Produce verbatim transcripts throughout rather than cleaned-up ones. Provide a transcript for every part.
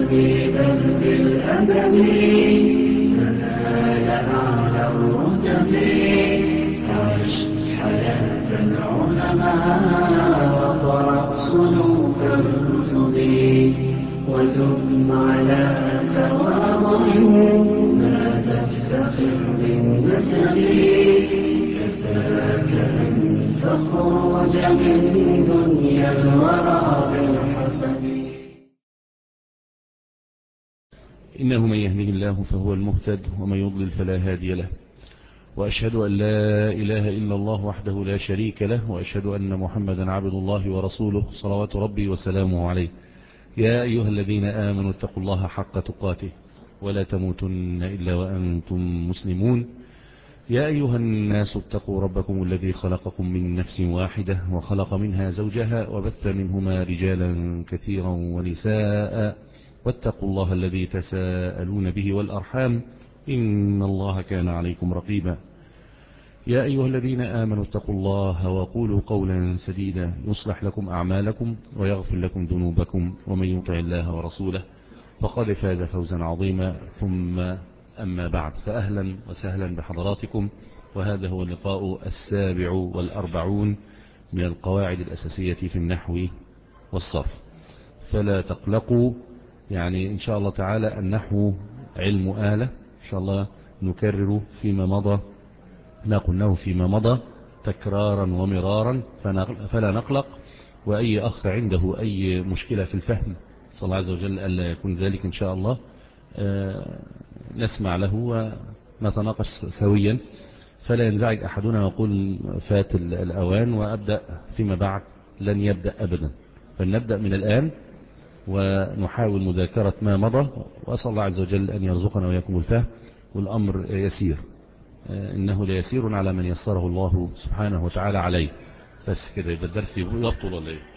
بل بالأدب تنال أعلى الرتب. عش حياة العلماء وقرأ صنوف الكتب وثم على تواضع لا تفتخر بالنسب. كفاك أن تخرج من دنيا الورى بالحسب. إنه من يهده الله فهو المهتد ومن يضلل فلا هادي له. وأشهد أن لا إله إلا الله وحده لا شريك له، وأشهد أن محمدا عبد الله ورسوله صلوات ربي وسلامه عليه. يا أيها الذين آمنوا اتقوا الله حق تقاته ولا تموتن إلا وأنتم مسلمون. يا أيها الناس اتقوا ربكم الذي خلقكم من نفس واحدة وخلق منها زوجها وبث منهما رجالا كثيرا ونساء، واتقوا الله الذي تساءلون به والأرحام إن الله كان عليكم رقيبا. يا أيها الذين آمنوا اتقوا الله وقولوا قولا سديدا يصلح لكم أعمالكم ويغفر لكم ذنوبكم، ومن يطع الله ورسوله فقد فاز فوزا عظيما. ثم أما بعد، فأهلا وسهلا بحضراتكم، وهذا هو اللقاء السابع والأربعون من القواعد الأساسية في النحو والصرف. فلا تقلقوا، يعني إن شاء الله تعالى النحو علم آلة، إن شاء الله نكرر فيما مضى ما قلناه فيما مضى تكرارا ومرارا، فلا نقلق. وأي أخ عنده أي مشكلة في الفهم صلى الله عز وجل ألا يكون ذلك إن شاء الله، نسمع له ونتناقش سويا، فلا ينزعج أحدنا ويقول فات الأوان وأبدأ فيما بعد. لن يبدأ أبدا، فلنبدأ من الآن ونحاول مذاكرة ما مضى، وأسأل الله عز وجل أن يرزقنا وياكم الفهم. والأمر يسير، إنه ليسير على من يسره الله سبحانه وتعالى عليه. بس كده يبقى الدرس يبطل ولا ايه؟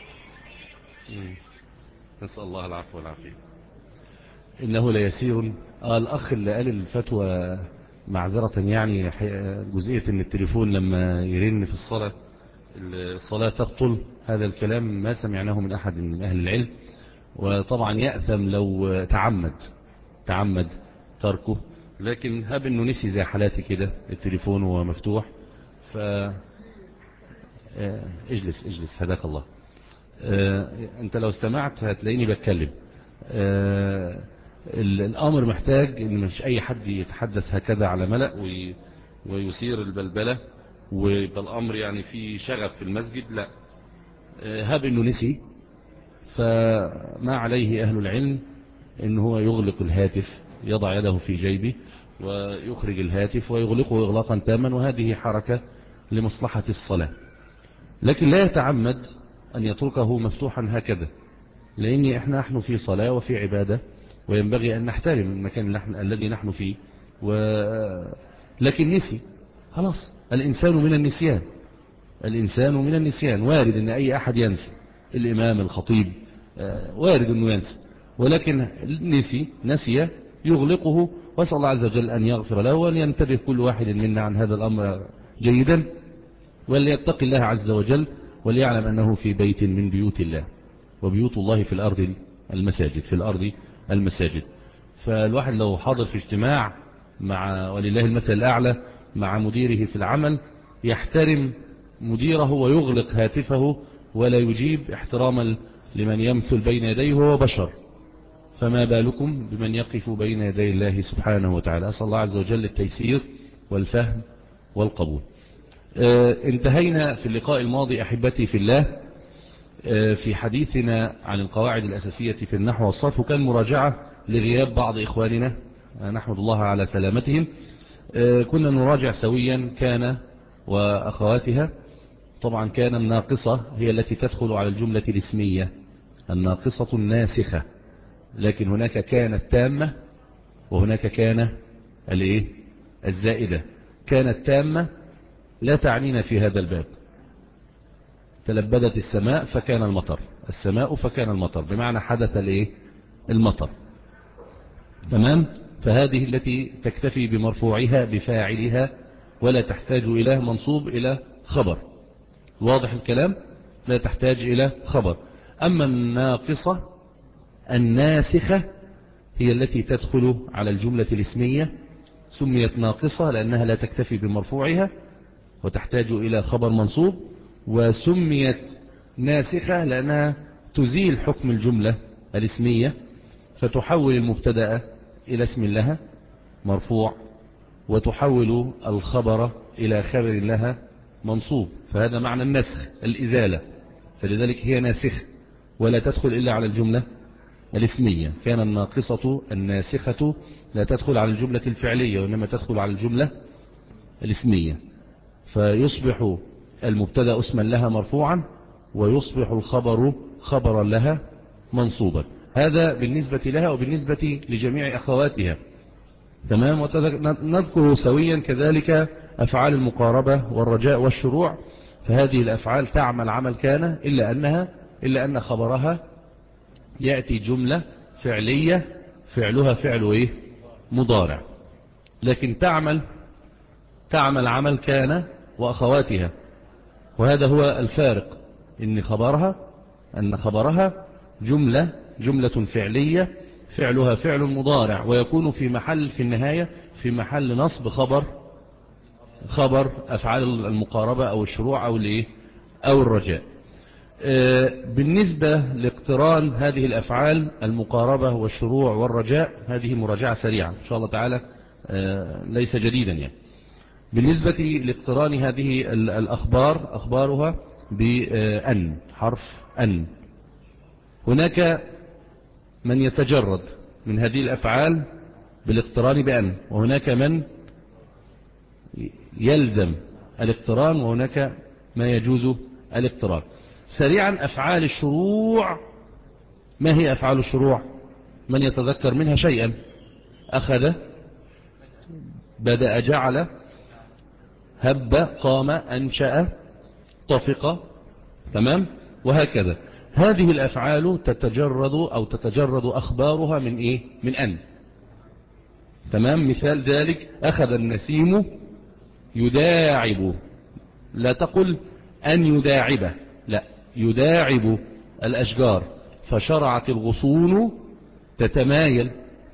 نسأل الله العفو والعافية. إنه ليسير. آه الأخ اللي قال الفتوى معذرة، يعني جزئية إن التليفون لما يرن في الصلاة الصلاة تبطل، هذا الكلام ما سمعناه من أحد من أهل العلم، وطبعا يأثم لو تعمد تعمد تركه، لكن هب انه نسي زي حالاتي كده التليفون وهو مفتوح. ف اجلس اجلس هداك الله. انت لو استمعت هتلاقيني بتكلم. الامر محتاج ان مش اي حد يتحدث هكذا على ملأ ويثير البلبلة ويبقى الامر يعني في شغف في المسجد، لا. هب انه نسي، فما عليه اهل العلم ان هو يغلق الهاتف، يضع يده في جيبه ويخرج الهاتف ويغلقه إغلاقا تاما، وهذه حركة لمصلحة الصلاة. لكن لا يتعمد أن يتركه مفتوحا هكذا، لأن احنا نحن في صلاة وفي عبادة، وينبغي أن نحترم المكان نحن الذي نحن فيه. و... لكن نسي خلاص، الإنسان من النسيان الإنسان من النسيان وارد أن أي أحد ينسي، الإمام الخطيب وارد أنه ينسي، ولكن نسي نسي يغلقه، واسأل الله عز وجل أن يغفر له، وأن ينتبه كل واحد منا عن هذا الأمر جيدا، وليتقي الله عز وجل، وليعلم أنه في بيت من بيوت الله، وبيوت الله في الأرض المساجد في الأرض المساجد. فالواحد لو حاضر في اجتماع مع ولله المثل الأعلى مع مديره في العمل، يحترم مديره ويغلق هاتفه ولا يجيب احتراما لمن يمثل بين يديه وهو بشر، فما بالكم بمن يقف بين يدي الله سبحانه وتعالى. أسأل الله عز وجل التيسير والفهم والقبول. اه انتهينا في اللقاء الماضي أحبتي في الله اه في حديثنا عن القواعد الأساسية في النحو والصرف، وكان مراجعة لغياب بعض إخواننا نحمد الله على سلامتهم. اه كنا نراجع سويا كان وأخواتها. طبعا كان الناقصة هي التي تدخل على الجملة الاسمية، الناقصة الناسخة، لكن هناك كانت تامة وهناك كان الايه الزائدة. كانت تامة لا تعنينا في هذا الباب. تلبدت السماء فكان المطر، السماء فكان المطر، بمعنى حدث الايه المطر، تمام. فهذه التي تكتفي بمرفوعها بفاعلها ولا تحتاج إلى منصوب إلى خبر. واضح الكلام؟ لا تحتاج إلى خبر. أما الناقصة الناسخة هي التي تدخل على الجملة الاسمية، سميت ناقصة لأنها لا تكتفي بمرفوعها وتحتاج إلى خبر منصوب، وسميت ناسخة لأنها تزيل حكم الجملة الاسمية فتحول المبتدأ إلى اسم لها مرفوع، وتحول الخبر إلى خبر لها منصوب. فهذا معنى النسخ، الإزالة، فلذلك هي ناسخة ولا تدخل إلا على الجملة الاسمية. كان الناقصة الناسخة لا تدخل على الجملة الفعلية وإنما تدخل على الجملة الاسمية، فيصبح المبتدأ اسما لها مرفوعا ويصبح الخبر خبرا لها منصوبا. هذا بالنسبة لها وبالنسبة لجميع أخواتها. تمام. ونذكر سويا كذلك أفعال المقاربة والرجاء والشروع، فهذه الأفعال تعمل عمل كان إلا أنها إلا أن خبرها يأتي جملة فعلية فعلها فعل إيه؟ مضارع، لكن تعمل تعمل عمل كان وأخواتها، وهذا هو الفارق، إن خبرها أن خبرها جملة جملة فعلية فعلها فعل مضارع، ويكون في محل في النهاية في محل نصب خبر خبر أفعال المقاربة أو الشروع أو الإيه أو الرجاء. بالنسبة لاقتران هذه الأفعال المقاربة والشروع والرجاء، هذه مراجعة سريعة إن شاء الله تعالى، ليس جديدا يعني. بالنسبة لاقتران هذه الأخبار أخبارها بأن، حرف أن، هناك من يتجرد من هذه الأفعال بالاقتران بأن، وهناك من يلزم الاقتران، وهناك ما يجوز الاقتران. سريعا أفعال الشروع، ما هي أفعال الشروع؟ من يتذكر منها شيئا؟ أخذ، بدأ، جعل، هب، قام، أنشأ، طفق، تمام، وهكذا. هذه الأفعال تتجرد أو تتجرد أخبارها من إيه؟ من أن. تمام. مثال ذلك أخذ النسيم يداعب، لا تقل أن يداعبه، لا، يداعب الأشجار، فشرعت الغصون تتمايل.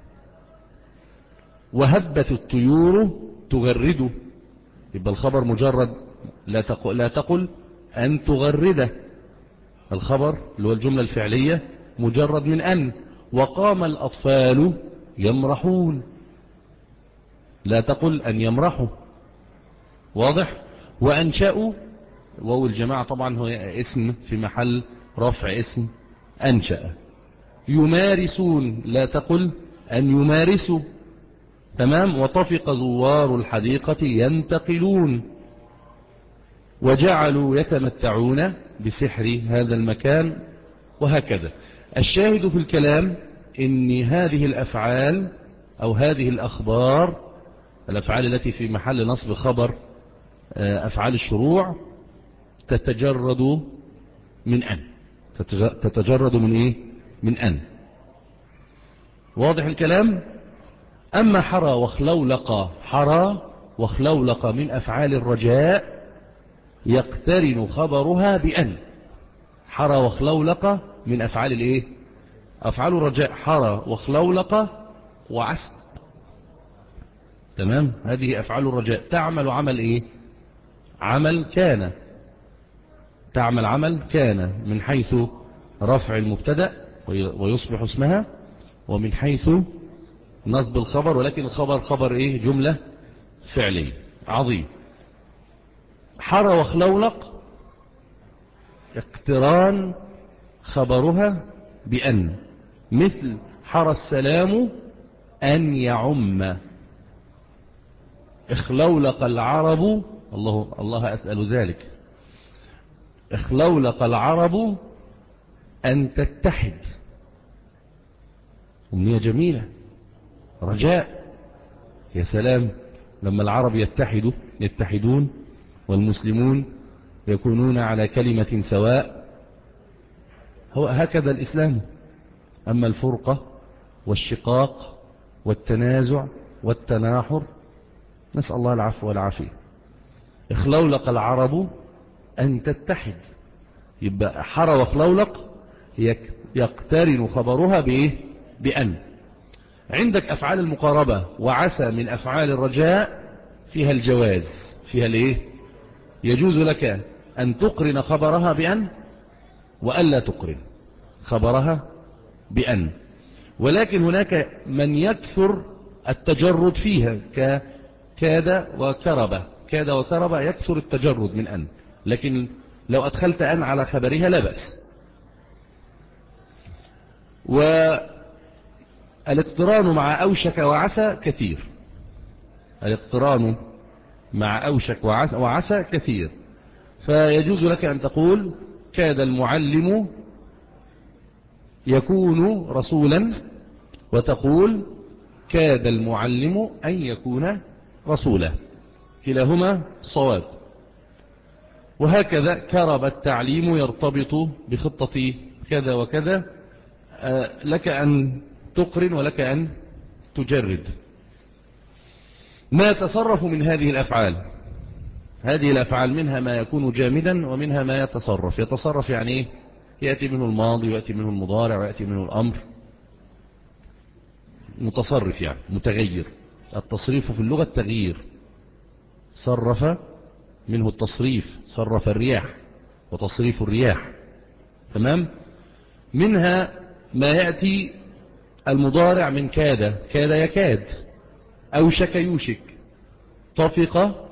وهبت الطيور تغرد، يبقى الخبر مجرد، لا تقل, لا تقل أن تغرده، الخبر اللي هو الجملة الفعلية مجرد من أن. وقام الأطفال يمرحون، لا تقل أن يمرحوا، واضح. وأنشأوا، واو الجماعة طبعا هو اسم في محل رفع اسم أنشأ. يمارسون، لا تقل أن يمارسوا، تمام. وطفق زوار الحديقة ينتقلون. وجعلوا يتمتعون بسحر هذا المكان، وهكذا. الشاهد في الكلام إن هذه الأفعال أو هذه الأخبار، الأفعال التي في محل نصب خبر أفعال الشروع، تتجرد من أن، تتجرد من إيه؟ من أن. واضح الكلام. أما حرى وخلولق، حرى وخلولق من أفعال الرجاء يقترن خبرها بأن. حرى وخلولق من أفعال الإيه؟ أفعال الرجاء، حرى وخلولق وعسل، تمام. هذه أفعال الرجاء تعمل عمل إيه؟ عمل كان، تعمل عمل كان من حيث رفع المبتدأ ويصبح اسمها، ومن حيث نصب الخبر، ولكن الخبر خبر إيه؟ جملة فعلية. عظيم. حرى وخلولق اقتران خبرها بأن، مثل حرى السلام أن يعم. اخلولق العرب، الله الله أسأل ذلك، اخلولق العرب أن تتحد. أمنية جميلة، رجاء، يا سلام لما العرب يتحدوا يتحدون والمسلمون يكونون على كلمة سواء. هو هكذا الإسلام. أما الفرقة والشقاق والتنازع والتناحر، نسأل الله العفو والعافية. اخلولق العرب أن تتحد، يبقى حرى وخلولق يقترن خبرها بإيه؟ بأن. عندك أفعال المقاربة وعسى من أفعال الرجاء فيها الجواز، فيها الايه؟ يجوز لك أن تقرن خبرها بأن وألا تقرن خبرها بأن، ولكن هناك من يكثر التجرد فيها ككاد وكرب، كاد وكرب يكثر التجرد من أن، لكن لو أدخلت أن على خبرها لا بأس. والاقتران مع أوشك وعسى كثير، الاقتران مع أوشك وعسى, وعسى كثير، فيجوز لك أن تقول كاد المعلم يكون رسولا، وتقول كاد المعلم أن يكون رسولا، كلاهما صواب. وهكذا كرب التعليم يرتبط بخطة كذا وكذا، لك أن تقرن ولك أن تجرد. ما يتصرف من هذه الأفعال، هذه الأفعال منها ما يكون جامدا ومنها ما يتصرف. يتصرف يعني إيه؟ يأتي منه الماضي ويأتي منه المضارع ويأتي منه الأمر، متصرف يعني متغير. التصريف في اللغة التغيير، صرف منه التصريف، صرف الرياح وتصريف الرياح، تمام. منها ما يأتي المضارع من كاد، كاد يكاد، أوشك يوشك، طفق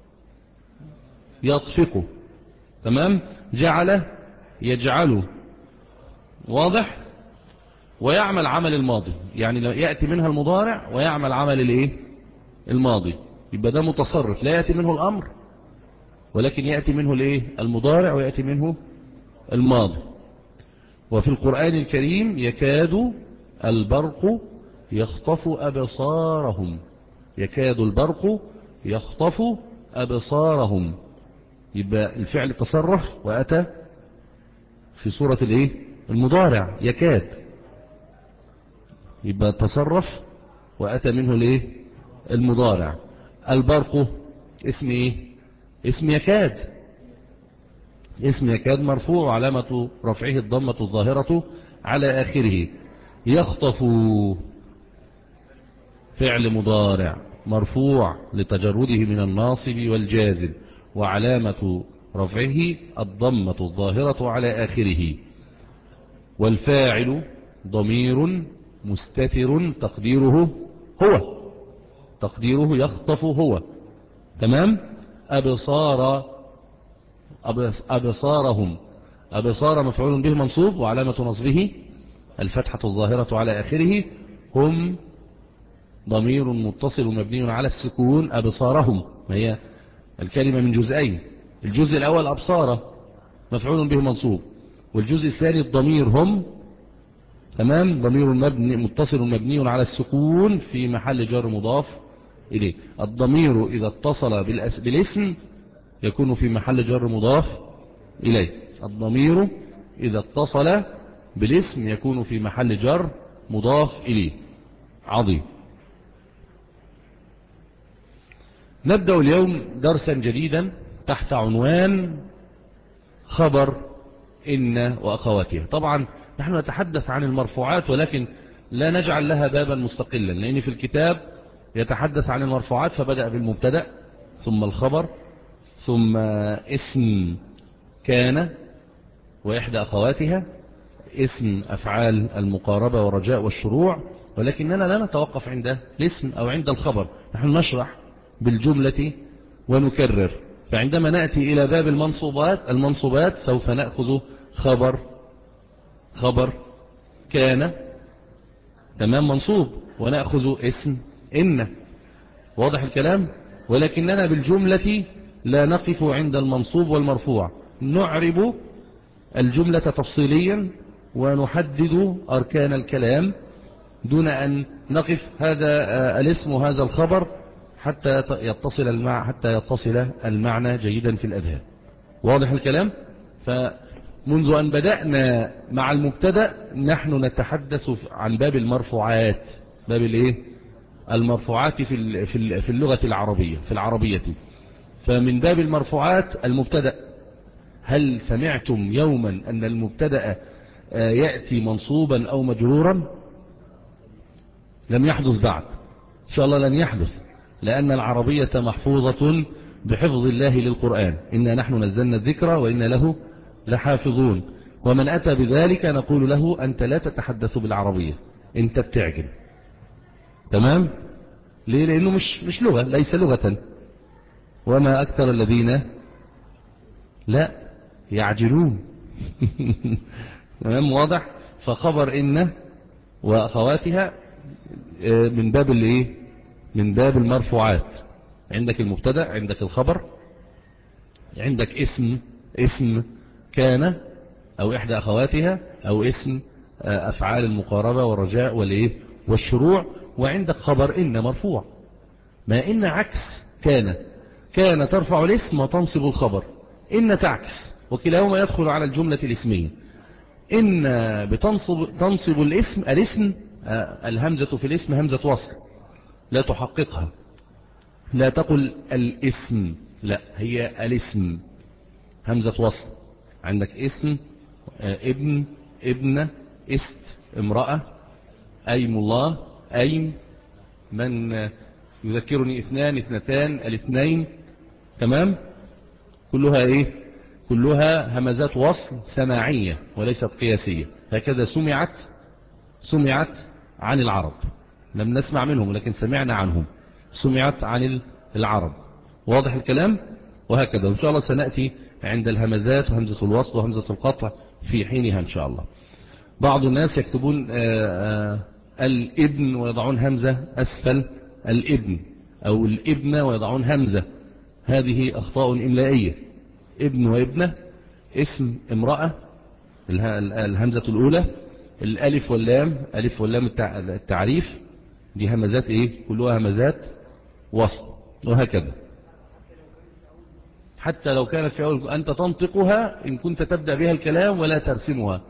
يطفق، تمام، جعل يجعله، واضح. ويعمل عمل الماضي، يعني يأتي منها المضارع ويعمل عمل الايه؟ الماضي، يبقى ده متصرف، لا يأتي منه الأمر ولكن يأتي منه الايه؟ المضارع، ويأتي منه الماضي. وفي القرآن الكريم يكاد البرق يخطف أبصارهم، يكاد البرق يخطف أبصارهم، يبقى الفعل تصرف وأتى في سورة الايه؟ المضارع يكاد، يبقى تصرف وأتى منه الايه؟ المضارع. البرق اسم ايه؟ اسم يكاد، اسم يكاد مرفوع، علامة رفعه الضمة الظاهرة على آخره. يخطف فعل مضارع مرفوع لتجرده من الناصب والجازم، وعلامة رفعه الضمة الظاهرة على آخره. والفاعل ضمير مستتر تقديره هو، تقديره يخطف هو، تمام. أبصار أبصارهم، أبصار مفعول به منصوب وعلامة نصبه الفتحة الظاهرة على آخره. هم ضمير متصل مبني على السكون، أبصارهم، ما هي الكلمة من جزئين، الجزء الأول أبصار مفعول به منصوب، والجزء الثاني الضمير هم، تمام، ضمير مبني متصل مبني على السكون في محل جر مضاف إليه. الضمير إذا اتصل بالاسم يكون في محل جر مضاف إليه، الضمير إذا اتصل بالاسم يكون في محل جر مضاف إليه. عظيم. نبدأ اليوم درسا جديدا تحت عنوان خبر إن وأخواتها. طبعا نحن نتحدث عن المرفوعات ولكن لا نجعل لها بابا مستقلا، لأن في الكتاب يتحدث عن المرفوعات فبدأ بالمبتدأ ثم الخبر ثم اسم كان وإحدى أخواتها، اسم أفعال المقاربة والرجاء والشروع، ولكننا لا نتوقف عند الاسم أو عند الخبر، نحن نشرح بالجملة ونكرر. فعندما نأتي إلى باب المنصوبات المنصوبات سوف نأخذ خبر خبر كان، تمام، منصوب، ونأخذ اسم إن، واضح الكلام. ولكننا بالجملة لا نقف عند المنصوب والمرفوع، نعرب الجملة تفصيليا ونحدد أركان الكلام دون أن نقف هذا الاسم وهذا الخبر حتى يتصل المع... حتى يتصل المعنى جيدا في الأذهان، واضح الكلام. فمنذ أن بدأنا مع المبتدأ نحن نتحدث عن باب المرفوعات، باب الايه؟ المرفوعات في في اللغة العربية، في العربية. فمن باب المرفوعات المبتدأ. هل سمعتم يوما أن المبتدأ يأتي منصوبا أو مجرورا؟ لم يحدث بعد، إن شاء الله لن يحدث، لأن العربية محفوظة بحفظ الله للقرآن، إنا نحن نزلنا الذكر وإنا له لحافظون. ومن أتى بذلك نقول له أنت لا تتحدث بالعربية، أنت بتعجل. تمام؟ ليه؟ لأنه مش مش لغة، ليس لغة. وما أكثر الذين لا يعجلون. تمام؟ واضح؟ فخبر إن وأخواتها من باب الايه؟ من باب المرفوعات. عندك المبتدا، عندك الخبر، عندك اسم اسم كان او احدى اخواتها، او اسم افعال المقاربة والرجاء والايه والشروع، وعندك خبر ان مرفوع. ما ان عكس كان، كان ترفع الاسم وتنصب الخبر، ان تعكس، وكلاهما يدخل على الجملة الاسمية. ان بتنصب تنصب الاسم، الاسم الهمزة في الاسم همزة وصل لا تحققها، لا تقل الاسم، لا هي الاسم همزة وصل. عندك اسم ابن ابنة است امرأة أيم الله أيم من يذكرني اثنان اثنتان الاثنين. تمام؟ كلها ايه؟ كلها همزات وصل سماعية وليست قياسية. هكذا سمعت سمعت عن العرب، لم نسمع منهم لكن سمعنا عنهم، سمعت عن العرب. واضح الكلام؟ وهكذا إن شاء الله سنأتي عند الهمزات وهمزة الوصل وهمزة القطع في حينها إن شاء الله. بعض الناس يكتبون آآ آآ الابن ويضعون همزة أسفل الابن، أو الابن ويضعون همزة. هذه أخطاء إملائية. ابن وابنة اسم امرأة الهمزة الأولى، الألف واللام، ألف واللام التعريف، دي همزات إيه؟ كلها همزات وصل. وهكذا حتى لو كانت في أول أنت تنطقها إن كنت تبدأ بها الكلام ولا ترسمها،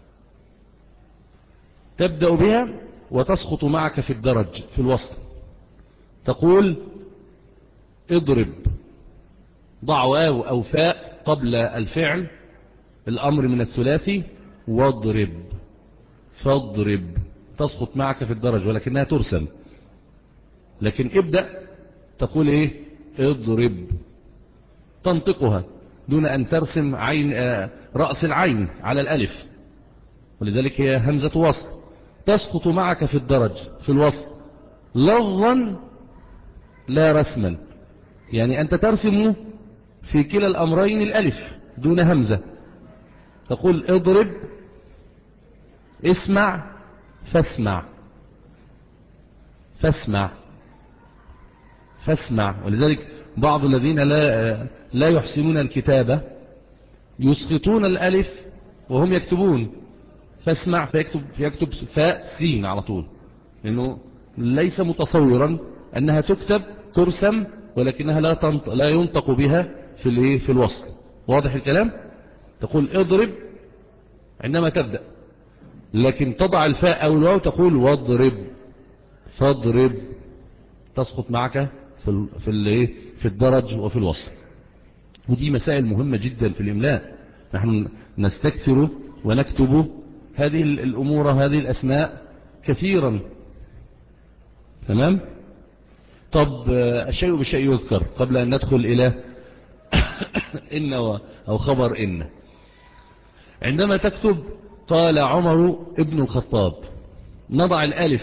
تبدأ بها وتسقط معك في الدرج في الوصل. تقول اضرب، ضع واو أو فاء قبل الفعل الأمر من الثلاثي، واضرب فاضرب، تسقط معك في الدرج ولكنها ترسم. لكن ابدأ تقول ايه؟ اضرب، تنطقها دون أن ترسم عين رأس العين على الألف، ولذلك هي همزة وصل تسقط معك في الدرج في الوصل لفظا لا رسما. يعني أنت ترسم في كلا الأمرين الألف دون همزة. تقول اضرب اسمع فاسمع فاسمع فاسمع. ولذلك بعض الذين لا لا يحسنون الكتابة يسقطون الألف وهم يكتبون فاسمع، فيكتب يكتب فاء سين على طول، لأنه ليس متصورا أنها تكتب ترسم ولكنها لا تنطق لا ينطق بها في الايه في الوصل. واضح الكلام؟ تقول اضرب عندما تبدأ، لكن تضع الفاء أو الواو تقول واضرب فاضرب، تسقط معك في في الايه في الدرج وفي الوصل. ودي مسائل مهمة جدا في الإملاء، نحن نستكثر ونكتب هذه الأمور هذه الأسماء كثيرا. تمام؟ طب الشيء بالشيء يذكر قبل أن ندخل إلى إن أو خبر إن. عندما تكتب قال عمر ابن الخطاب، نضع الألف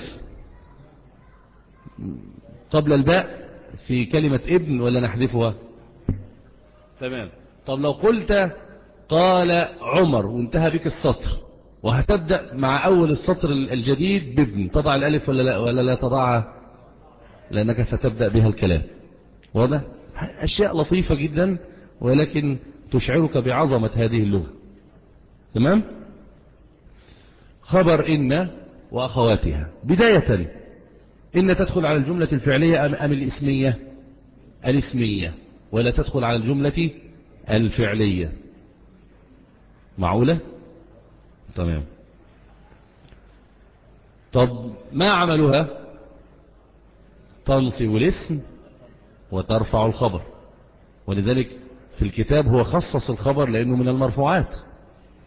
قبل الباء في كلمة ابن ولا نحذفها؟ تمام. طب لو قلت قال عمر وانتهى بك السطر وهتبدأ مع أول السطر الجديد بابن، تضع الألف ولا لا, ولا لا تضعها؟ لأنك ستبدأ بها الكلام. واضح؟ أشياء لطيفة جدا ولكن تشعرك بعظمة هذه اللغة. تمام؟ خبر إن وأخواتها. بداية إن تدخل على الجملة الفعلية أم, أم الإسمية؟ الإسمية، ولا تدخل على الجملة الفعلية. معقولة؟ تمام. طب ما عملها؟ تنصب الاسم وترفع الخبر، ولذلك في الكتاب هو خصص الخبر لأنه من المرفوعات.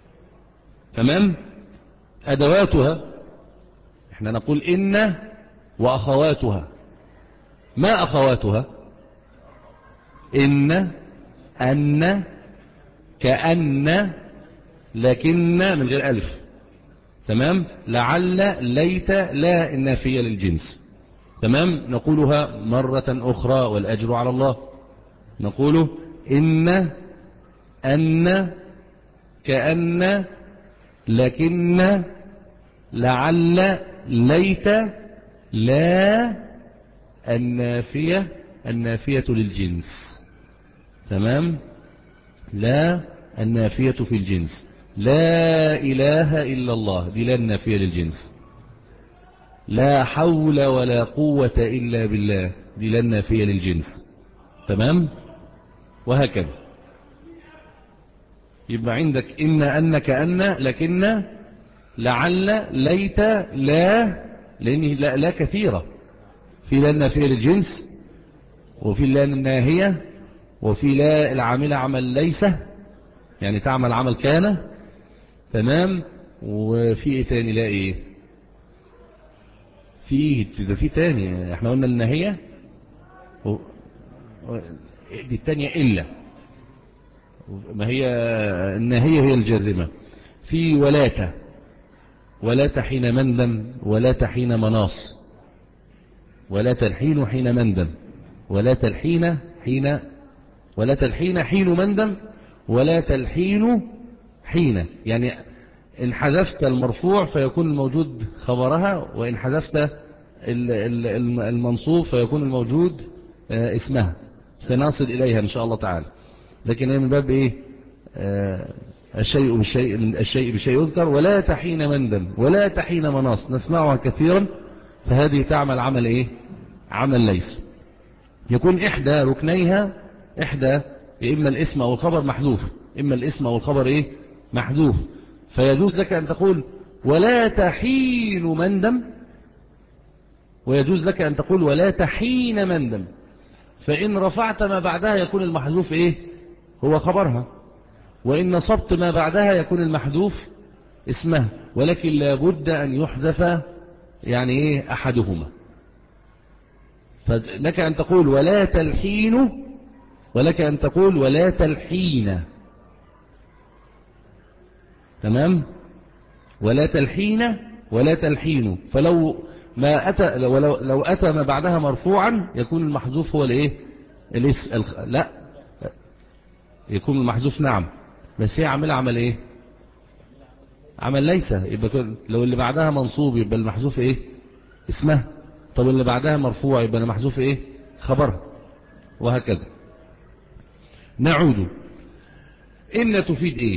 تمام؟ أدواتها احنا نقول إن وأخواتها. ما أخواتها؟ إن، أن، كأن، لكن من غير ألف. تمام. لعل، ليت، لا النافية للجنس. تمام. نقولها مرة أخرى والأجر على الله. نقول إن، أن، كأن، لكن، لعل، ليت، لا النافية، النافية للجنس. تمام. لا النافية في الجنس. لا إله إلا الله دي لا النافية للجنس. لا حول ولا قوة إلا بالله دي لا النافية للجنس. تمام. وهكذا. يبقى عندك إن، أن، كأن، لكن، لعل، ليت، لا، لأن لا, لا كثيرة. في لا النافية للجنس، وفي لا الناهية، وفي لا العاملة عمل ليس يعني تعمل عمل كان. تمام. وفي ايه تاني؟ لا ايه في ده في تاني. احنا قلنا الناهية و... دي التانية إلا، ما هي الناهية هي الجازمة. في ولاة، ولاة حين مندم، ولاة حين مناص، ولا تلحين حين مندم، ولا تلحين حين، ولا تلحين حين مندم، ولا تلحين حين. يعني إن حذفت المرفوع فيكون الموجود خبرها، وإن حذفت المنصوب فيكون الموجود اسمها. سنصل إليها إن شاء الله تعالى. لكن من باب إيه؟ الشيء بالشيء، الشيء بشيء يذكر. ولا تحين مندم، ولا تحين مناص، نسمعها كثيرا. فهذه تعمل عمل إيه؟ عمل ليس. يكون إحدى ركنيها، إحدى إما الاسم أو الخبر محذوف، إما الاسم أو الخبر إيه؟ محذوف. فيجوز لك أن تقول ولا تحين مندم، ويجوز لك أن تقول ولا تحين مندم. فإن رفعت ما بعدها يكون المحذوف إيه؟ هو خبرها. وإن نصبت ما بعدها يكون المحذوف اسمها. ولكن لابد أن يحذف يعني إيه؟ أحدهما. فلك أن تقول ولا تلحين، ولك أن تقول ولا تلحين. تمام. ولا تلحين، ولا تلحين. فلو ما أتى، لو, لو أتى ما بعدها مرفوعا يكون المحذوف هو الايه؟ الاسم. لا، يكون المحذوف نعم، بس هي عامله عمل ايه؟ عمل ليس. يبقى لو اللي بعدها منصوب يبقى المحذوف ايه؟ اسمها. طب اللي بعدها مرفوع يبقى المحذوف ايه؟ خبرها. وهكذا. نعود. إن تفيد ايه؟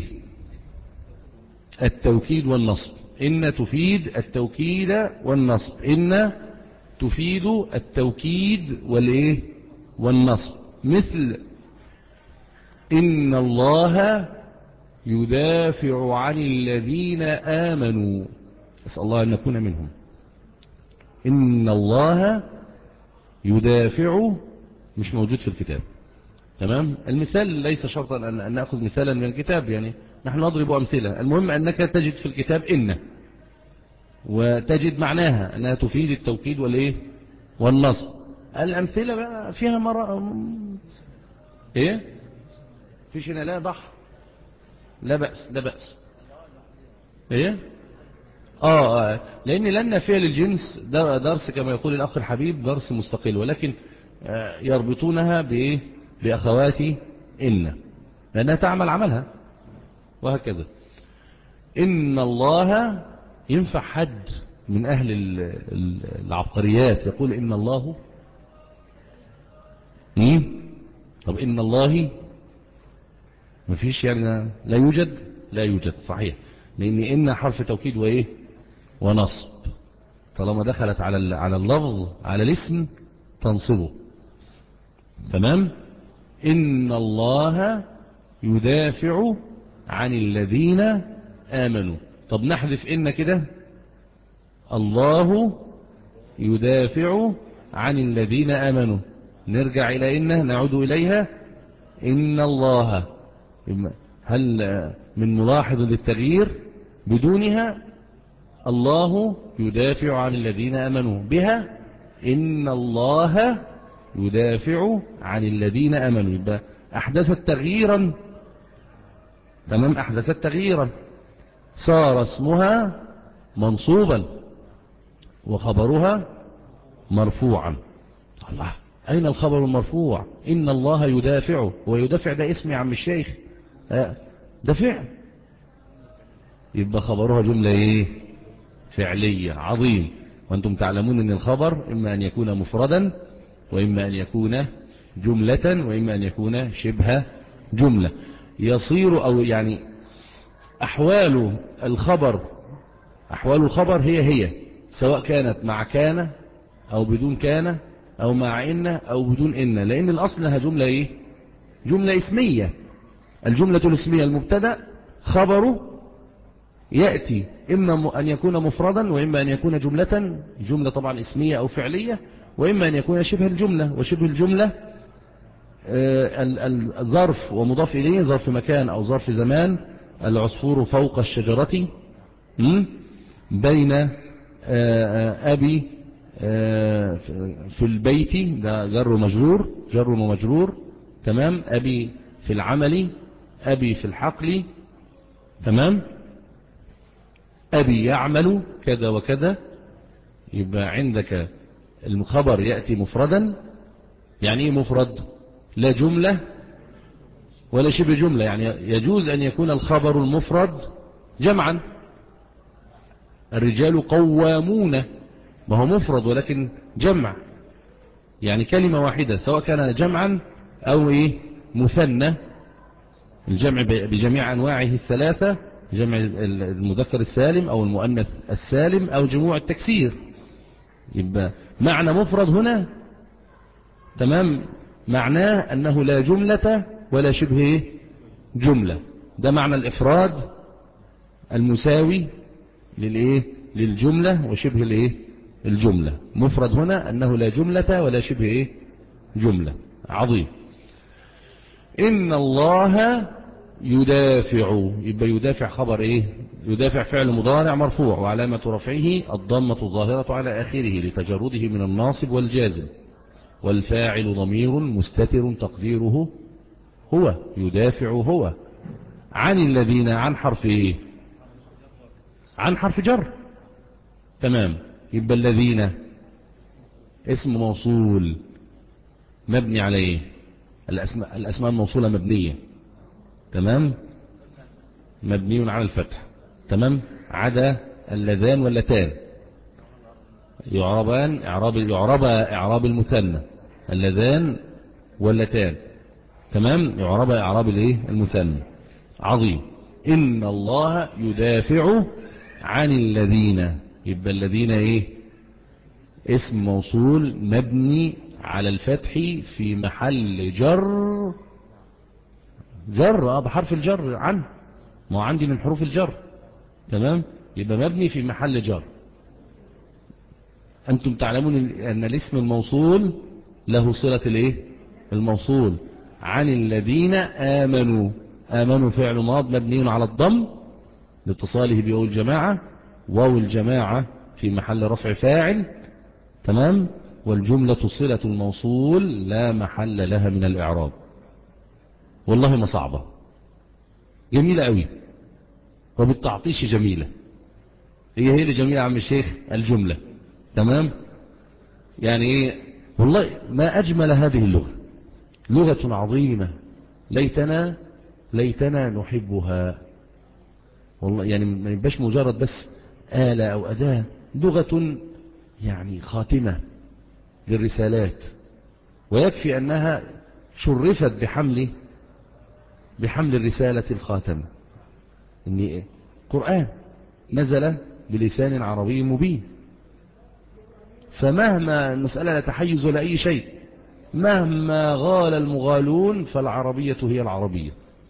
التوكيد والنصب. إن تفيد التوكيد والنصب. إن تفيد التوكيد والإيه؟ والنصب. مثل إن الله يدافع عن الذين آمنوا. أسأل الله أن نكون منهم. إن الله يدافع مش موجود في الكتاب. تمام. المثال ليس شرطا أن نأخذ مثالا من الكتاب، يعني نحن نضرب أمثلة. المهم أنك تجد في الكتاب إن، وتجد معناها أنها تفيد التوكيد والإيه؟ والنصب. الأمثلة بقى فيها مرة إيه؟ فيش هنا لا بحر، لا بأس، لا بأس. إيه؟ آه, آه لأن لن فعل الجنس درس كما يقول الأخ الحبيب درس مستقل، ولكن آه يربطونها بإيه؟ بأخوات إن، لأنها تعمل عملها. وهكذا. إن الله ينفع حد من أهل العبقريات يقول إن الله مين؟ طب إن الله مفيش يعني لا يوجد، لا يوجد صحيح، لأن إن حرف توكيد وإيه؟ ونصب. طالما دخلت على على اللفظ على الاسم تنصبه. تمام. إن الله يدافع عن الذين آمنوا. طب نحذف إن كده، الله يدافع عن الذين آمنوا. نرجع إلى إن، نعود إليها. إن الله، هل من ملاحظ للتغيير؟ بدونها الله يدافع عن الذين آمنوا، بها إن الله يدافع عن الذين آمنوا، يبقى أحدثت تغييرا. تمام، أحدثت تغييرا، صار اسمها منصوبا وخبرها مرفوعا. الله، أين الخبر المرفوع؟ إن الله يدافع، ويدافع ده اسم يا عم الشيخ، ده فعل، يبقى خبرها جملة ايه؟ فعلية. عظيم. وأنتم تعلمون أن الخبر إما أن يكون مفردا، وإما أن يكون جملة، وإما أن يكون شبه جملة. يصير أو يعني أحوال الخبر أحوال الخبر هي هي، سواء كانت مع كان أو بدون كان أو مع إن أو بدون إن، لأن الأصل لها جملة إيه؟ جملة اسمية. الجملة الاسمية المبتدأ خبره يأتي إما أن يكون مفردا، وإما أن يكون جملة، جملة طبعا اسمية أو فعلية، وإما أن يكون شبه الجملة. وشبه الجملة الظرف ومضاف إليه، ظرف مكان أو ظرف زمان. العصفور فوق الشجرة، بين أبي في البيت، ده جر ومجرور، جر ومجرور. تمام. أبي في العمل، أبي في الحقل. تمام. أبي يعمل كذا وكذا. يبقى عندك الخبر يأتي مفردا. يعني ايه مفرد؟ لا جملة ولا شبه جملة. يعني يجوز أن يكون الخبر المفرد جمعا. الرجال قوامون، ما هو مفرد ولكن جمع، يعني كلمة واحدة، سواء كان جمعا أو إيه مثنى. الجمع بجميع أنواعه الثلاثة، جمع المذكر السالم أو المؤنث السالم أو جموع التكسير. يبقى معنى مفرد هنا، تمام، معناه أنه لا جملة ولا شبه جملة. ده معنى الإفراد المساوي للإيه؟ للجملة وشبه الإيه؟ الجملة. مفرد هنا أنه لا جملة ولا شبه إيه؟ جملة. عظيم. إن الله يدافع، يبقى يدافع خبر إيه؟ يدافع فعل مضارع مرفوع، وعلامة رفعه الضمة الظاهرة على آخره لتجرده من الناصب والجازم، والفاعل ضمير مستتر تقديره هو. يدافع هو عن الذين، عن حرف إيه؟ عن حرف جر. تمام. يبقى الذين اسم موصول مبني عليه، الأسماء, الأسماء الموصولة مبنية. تمام، مبني على الفتح. تمام، عدا اللذان واللتان يعربان إعراب يعربا إعراب المثنى. اللذان واللتان تمام يعربا إعراب الايه؟ المثنى. عظيم. إن الله يدافع عن الذين، يبقى الذين ايه؟ اسم موصول مبني على الفتح في محل جر. جر اه بحرف الجر عن، ما عندي من حروف الجر. تمام، يبقى مبني في محل جر. أنتم تعلمون أن الاسم الموصول له صلة الايه؟ الموصول. عن الذين آمنوا، آمنوا فعل ماض مبني على الضم لاتصاله بواو الجماعة، واو الجماعة في محل رفع فاعل. تمام، والجملة صلة الموصول لا محل لها من الإعراب. والله ما صعبة، جميلة قوي، وبالتعطيش جميلة. هي هي اللي جميلة عم الشيخ الجملة. تمام، يعني ايه؟ والله ما أجمل هذه اللغة، لغة عظيمة، ليتنا ليتنا نحبها. والله يعني ما يبقاش مجرد بس آلة أو أداة، لغة يعني خاتمة للرسالات، ويكفي أنها شرفت بحمل بحمل الرسالة الخاتمة. إن قرآن نزل بلسان عربي مبين، فمهما المسألة لا تحيز ولا أي شيء، مهما غال المغالون فالعربية هي العربية،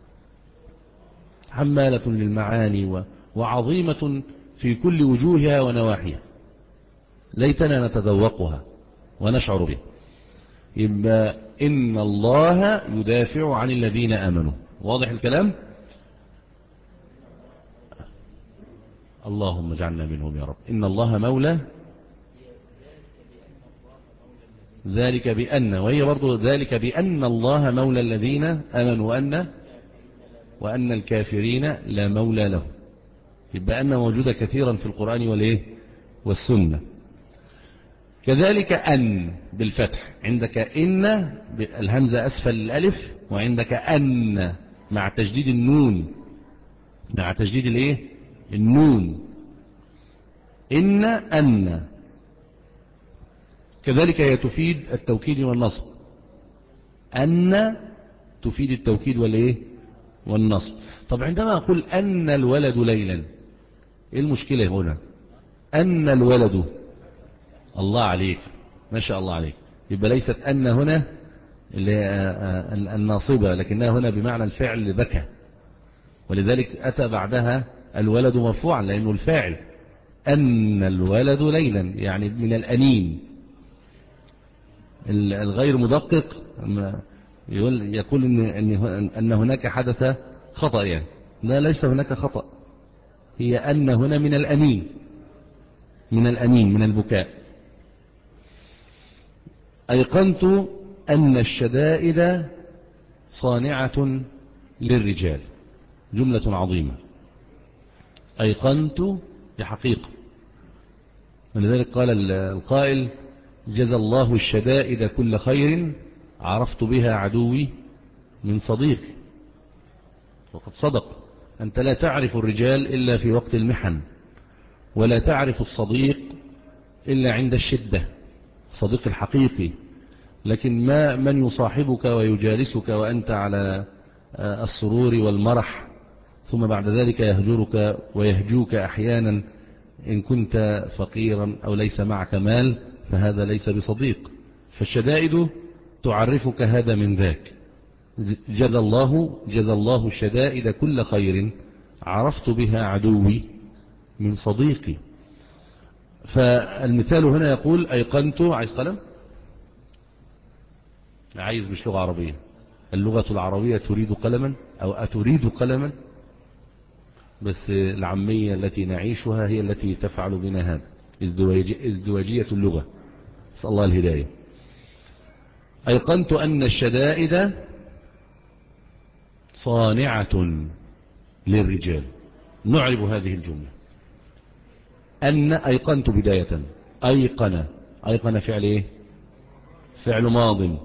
حمالة للمعاني وعظيمة في كل وجوهها ونواحيها، ليتنا نتذوقها ونشعر بها. يبقى إن الله يدافع عن الذين آمنوا. واضح الكلام؟ اللهم اجعلنا منهم يا رب. إن الله مولى ذلك بأن، وهي برضو ذلك بأن الله مولى الذين آمنوا وأن وأن الكافرين لا مولى لهم. يبقى أن موجودة كثيرا في القرآن والإيه والسنة. كذلك أن بالفتح، عندك إن الهمزة أسفل الألف، وعندك أن مع تجديد النون، مع تجديد الإيه النون، إن أن. كذلك هي تفيد التوكيد والنصب، أن تفيد التوكيد والإيه والنصب. طب عندما أقول أن الولد ليلا، إيه المشكلة هنا؟ أن الولد، الله عليك ما شاء الله عليك. يبقى ليست أن هنا الناصبة، لكنها هنا بمعنى الفعل بكى، ولذلك أتى بعدها الولد مرفوعا لأنه الفاعل. أن الولد ليلا يعني من الأنين. الغير مدقق يقول, يقول إن, أن هناك حدث خطأ، يعني لا، ليس هناك خطأ، هي أن هنا من الأنين، من الأنين من البكاء. أيقنت أن الشدائد صانعة للرجال، جملة عظيمة. أيقنت بحقيقة، ولذلك قال القائل: جزى الله الشدائد كل خير، عرفت بها عدوي من صديقي. وقد صدق، أنت لا تعرف الرجال إلا في وقت المحن، ولا تعرف الصديق إلا عند الشدة، الصديق الحقيقي. لكن ما من يصاحبك ويجالسك وأنت على السرور والمرح، ثم بعد ذلك يهجرك ويهجوك أحيانا إن كنت فقيرا أو ليس معك مال، فهذا ليس بصديق. فالشدائد تعرفك هذا من ذاك. جزى الله جزى الله الشدائد كل خير، عرفت بها عدوي من صديقي. فالمثال هنا يقول: أيقنت، عايز قلم؟ عايز مش لغة عربية، اللغة العربية تريد قلما أو أتريد قلما، بس العامية التي نعيشها هي التي تفعل بنا هذا، ازدواجية اللغة، نسأل الله الهداية. أيقنت أن الشدائد صانعة للرجال. نعرب هذه الجملة. أن أيقنت بداية، أيقن، أيقن فعل إيه؟ فعل ماض.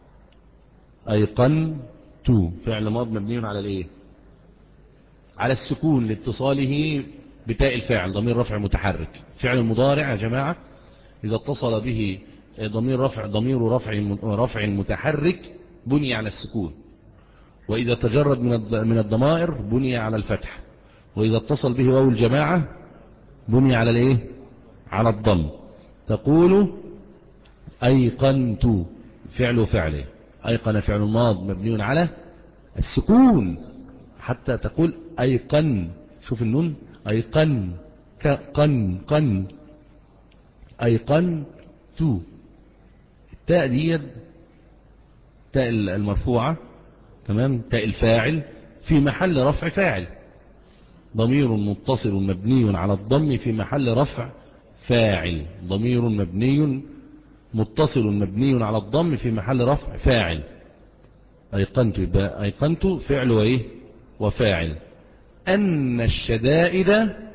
أيقنت فعل ماض مبني على الإيه؟ على السكون لاتصاله بتاء الفاعل، ضمير رفع متحرك. فعل المضارع يا جماعة إذا اتصل به ضمير رفع ضمير رفع رفع متحرك بني على السكون، وإذا تجرد من من الضمائر بني على الفتح، وإذا اتصل به واو الجماعة بني على الايه؟ على الضم. تقول أيقنت فعل فعله، أيقن فعل ماض مبني على السكون، حتى تقول أيقن، شوف النون، أيقن قن قن أيقن تو. التاء دي تاء المرفوعة، تمام، تاء الفاعل في محل رفع فاعل، ضمير متصل مبني على الضم في محل رفع فاعل، ضمير مبني متصل مبني على الضم في محل رفع فاعل. أيقنت، يبقى أيقنت فعل وإيه وفاعل. أن الشدائد،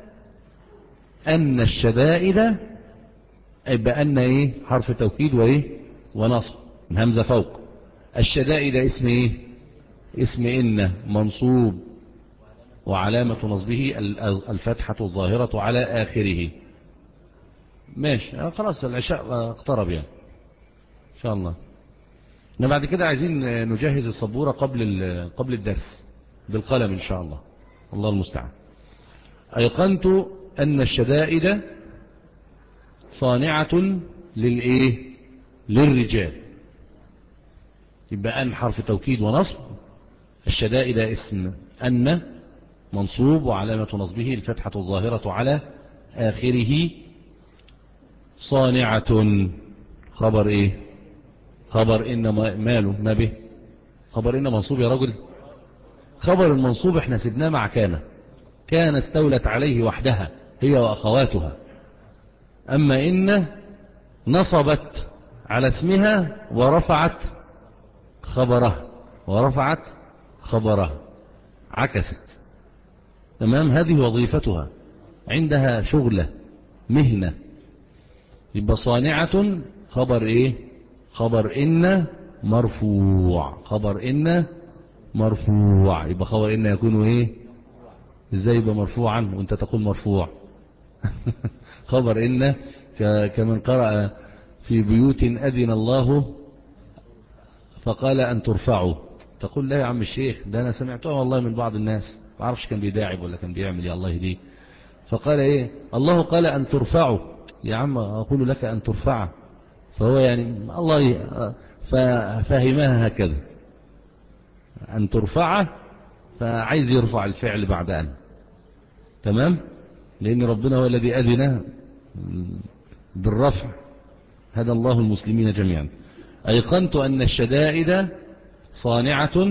أن الشدائد يبقى أن إيه حرف توكيد وإيه ونصب، همزة فوق. الشدائد اسم إيه؟ اسم إن منصوب، وعلامة نصبه الفتحة الظاهرة على آخره. ماشي خلاص، العشاء اقترب يعني إن شاء الله. بعد كده عايزين نجهز السبورة قبل قبل الدرس بالقلم إن شاء الله، الله المستعان. أيقنت أن الشدائد صانعة للإيه؟ للرجال. يبقى أن حرف توكيد ونصب، الشدائد اسم أن منصوب وعلامة نصبه الفتحة الظاهرة على آخره. صانعة خبر إيه؟ خبر إن ماله ما به؟ خبر إن منصوب يا رجل. خبر المنصوب احنا سبناه مع كان، كان استولت عليه وحدها هي وأخواتها. أما إن نصبت على اسمها ورفعت خبره ورفعت خبره عكست. تمام. هذه وظيفتها، عندها شغلة مهنة. يبقى صانعة خبر ايه؟ خبر إن مرفوع. خبر إن مرفوع. يبقى خبر إن يكون ايه؟ ازاي يبقى مرفوعا وانت تقول مرفوع؟ خبر إن كمن قرأ في بيوت أذن الله فقال أن ترفعوا. تقول لا يا عم الشيخ، ده أنا سمعتها والله من بعض الناس، ما اعرفش كان بيداعب ولا كان بيعمل، يا الله يهديه. فقال ايه؟ الله قال أن ترفعوا. يا عم أقول لك أن ترفع. فهو يعني الله فهمها هكذا، أن ترفع، فعايز يرفع الفعل بعد أن. تمام. لأن ربنا هو الذي أذن بالرفع. هدى الله المسلمين جميعا. أيقنت أن الشدائد صانعة